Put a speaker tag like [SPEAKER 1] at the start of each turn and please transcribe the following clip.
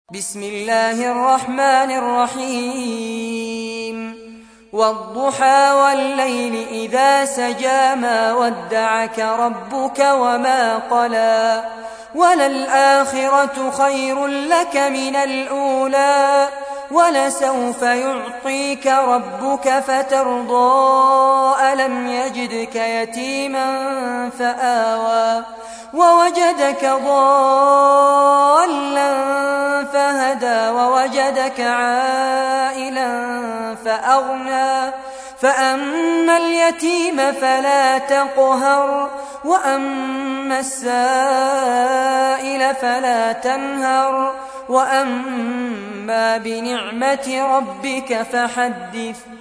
[SPEAKER 1] بسم الله الرحمن الرحيم والضحى والليل إذا سجى ما ودعك ربك وما قلى وللآخرة خير لك من الأولى ولسوف يعطيك ربك فترضى ألم يجدك يتيما فآوى ووجدك ضالا فهدى ووجدك عائلا فأغنى فأما اليتيم فلا تقهر وأما السائل فلا تنهر وأما بنعمة ربك فحدث